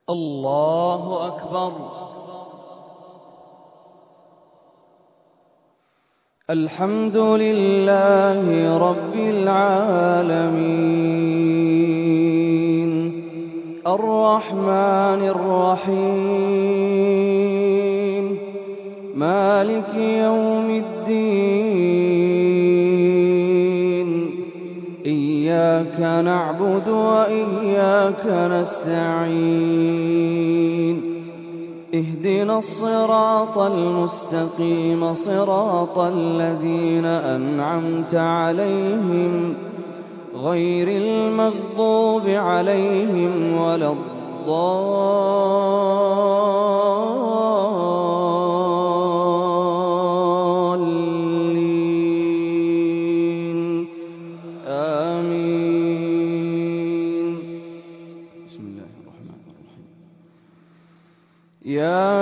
الله أكبر. الحمد لله رب العالمين الرحمن الرحيم مالك يوم الدين إياك نعبد وإياك نستعين اهدنا الصراط المستقيم صراط الذين أنعمت عليهم غير المغضوب عليهم ولا الضالين آمين. بسم الله الرحمن الرحيم. يا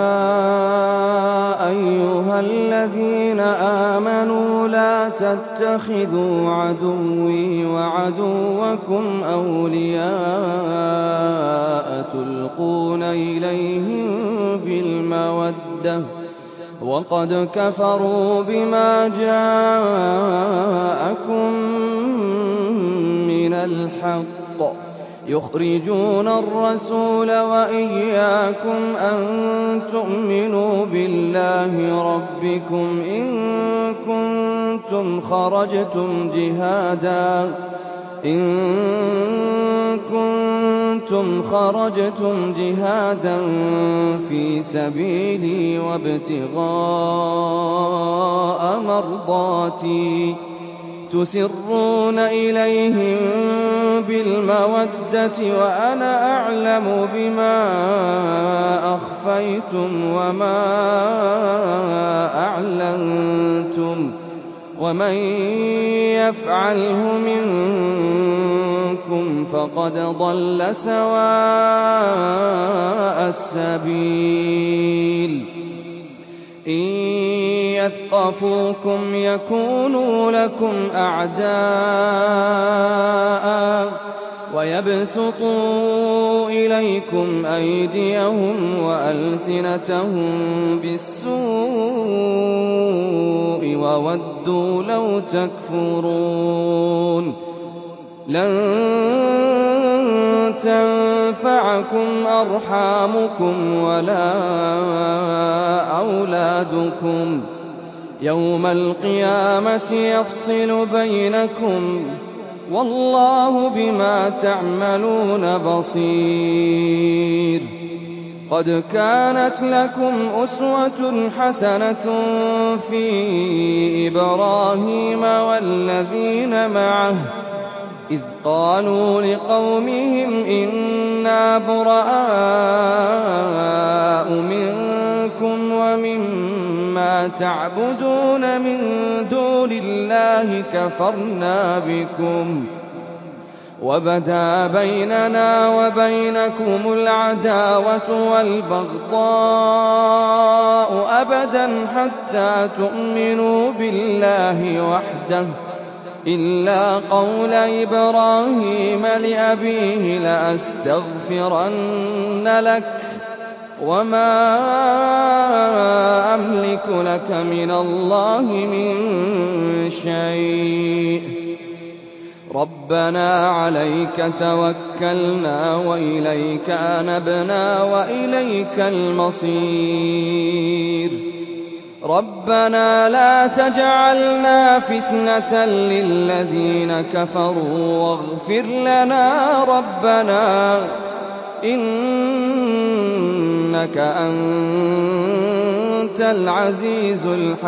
أيها الذين آمنوا لا تتخذوا عدوي وعدوكم أولياء تلقون إليهم بالمودة وقد كفروا بما جاءكم من الحق يخرجون الرسول وإياكم أن تؤمنوا بالله ربكم إن كنتم خرجتم جهادا في سبيلي وابتغاء مرضاتي تسرون إليهم بالمودة وأنا أعلم بما أخفيتم وما أعلنتم ومن يفعله منكم فقد ضل سواء السبيل. إن يثقفوكم يكونوا لكم أعداء ويبسطوا إليكم أيديهم وألسنتهم بالسوء وودوا لو تكفرون. لن تنفعكم أرحامكم ولا أولادكم يوم القيامة يفصل بينكم والله بما تعملون بصير. قد كانت لكم أسوة حسنة في إبراهيم والذين معه إذ قالوا لقومهم إنا براء منكم ومما تعبدون من دون الله كفرنا بكم وبدا بيننا وبينكم العداوة والبغضاء أبدا حتى تؤمنوا بالله وحده إلا قول إبراهيم لأبيه لأستغفرن لك وما أملك لك من الله من شيء ربنا عليك توكلنا وإليك أنبنا وإليك المصير. ربنا لا تجعلنا فتنة للذين كفروا واغفر لنا ربنا إنك أنت العزيز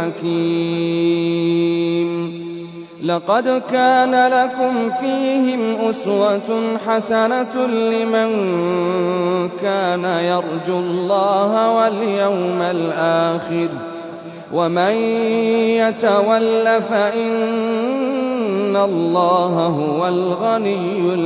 الحكيم. لقد كان لكم فيهم أسوة حسنة لمن كان يرجو الله واليوم الآخر ومن يتول فإن الله هو الغني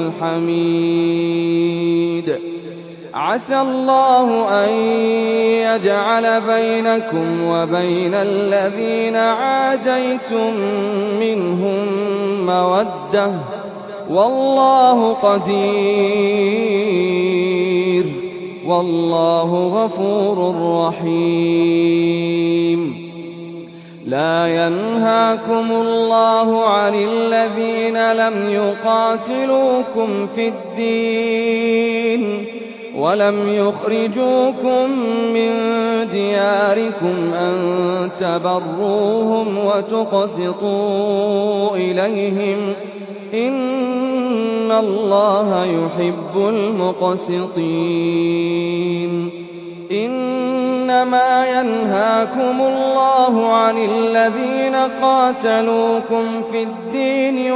الحميد. عسى الله أن يجعل بينكم وبين الذين عاديتم منهم مودة والله قدير والله غفور رحيم. لا ينهاكم الله عن الذين لم يقاتلوكم في الدين ولم يخرجوكم من دياركم أن تبروهم وتقسطوا إليهم إن الله يحب المقسطين. إنما ينهاكم الله عن الذين قاتلوكم في الدين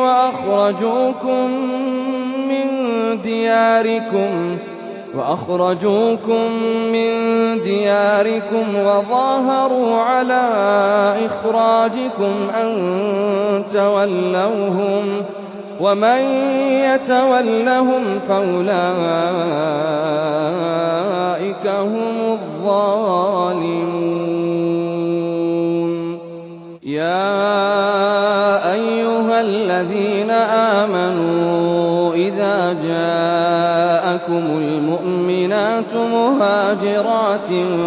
وأخرجوكم من دياركم وظاهروا على إخراجكم أن تولوهم ومن يتولهم فأولئك هم الظالمون. يا أيها الذين آمنوا إذا جاءكم المؤمنات مهاجرات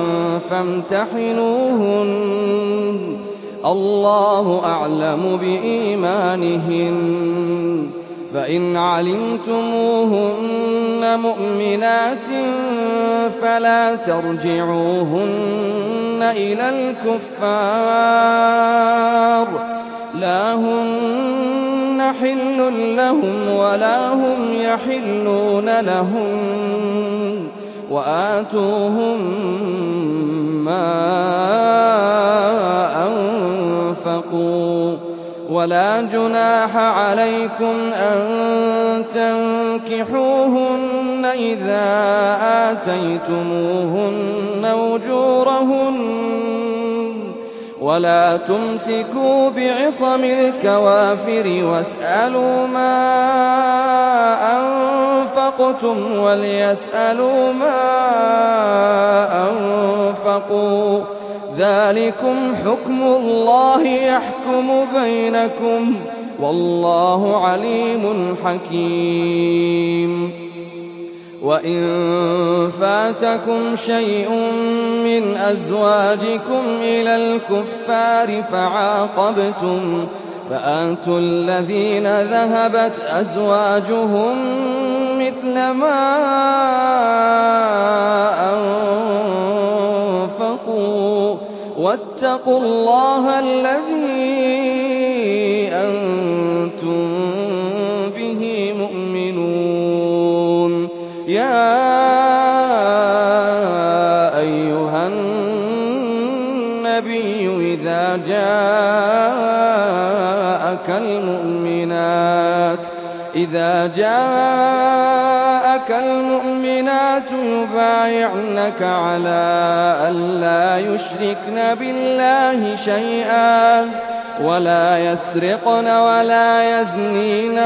فامتحنوهن الله أعلم بإيمانهن فإن علمتموهن مؤمنات فلا ترجعوهن إلى الكفار لا هن حل لهم ولا هم يحلون لهم وآتوهم ما أنفقوا ولا جناح عليكم أن تنكحوهن إذا آتيتموهن أجورهن ولا تمسكوا بعصم الكوافر واسألوا ما أنفقتم وليسألوا ما أنفقوا ذلكم حكم الله يحكم بينكم والله عليم حكيم. وإن فاتكم شيء من أزواجكم إلى الكفار فعاقبتم فآتوا الذين ذهبت أزواجهم مثل ما أنفقوا واتقوا الله الذي أنتم به مؤمنون. يا أيها النبي إذا جاءك المؤمنات يبايعنك على ألا يشركن بالله شيئا ولا يسرقن ولا يزنين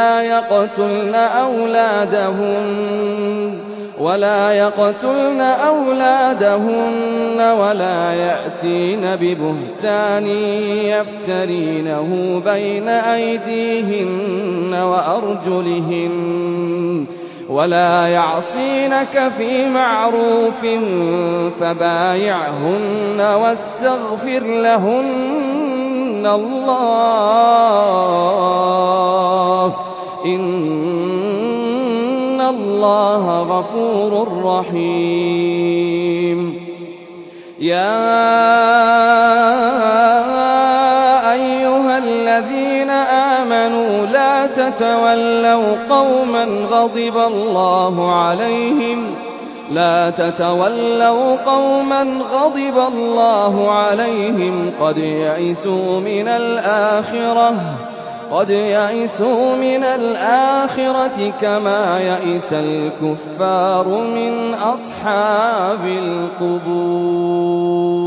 ولا يقتلن أولادهن ولا يأتين ببهتان يفترينه بين أيديهن وأرجلهن ولا يعصينك في معروف فبايعهن واستغفر لهن الله إن الله غفور رحيم. يا أيها الذين آمنوا لا تتولوا قوما غضب الله عليهم قد يئسوا من الآخرة كما يئس الكفار من أصحاب القبور.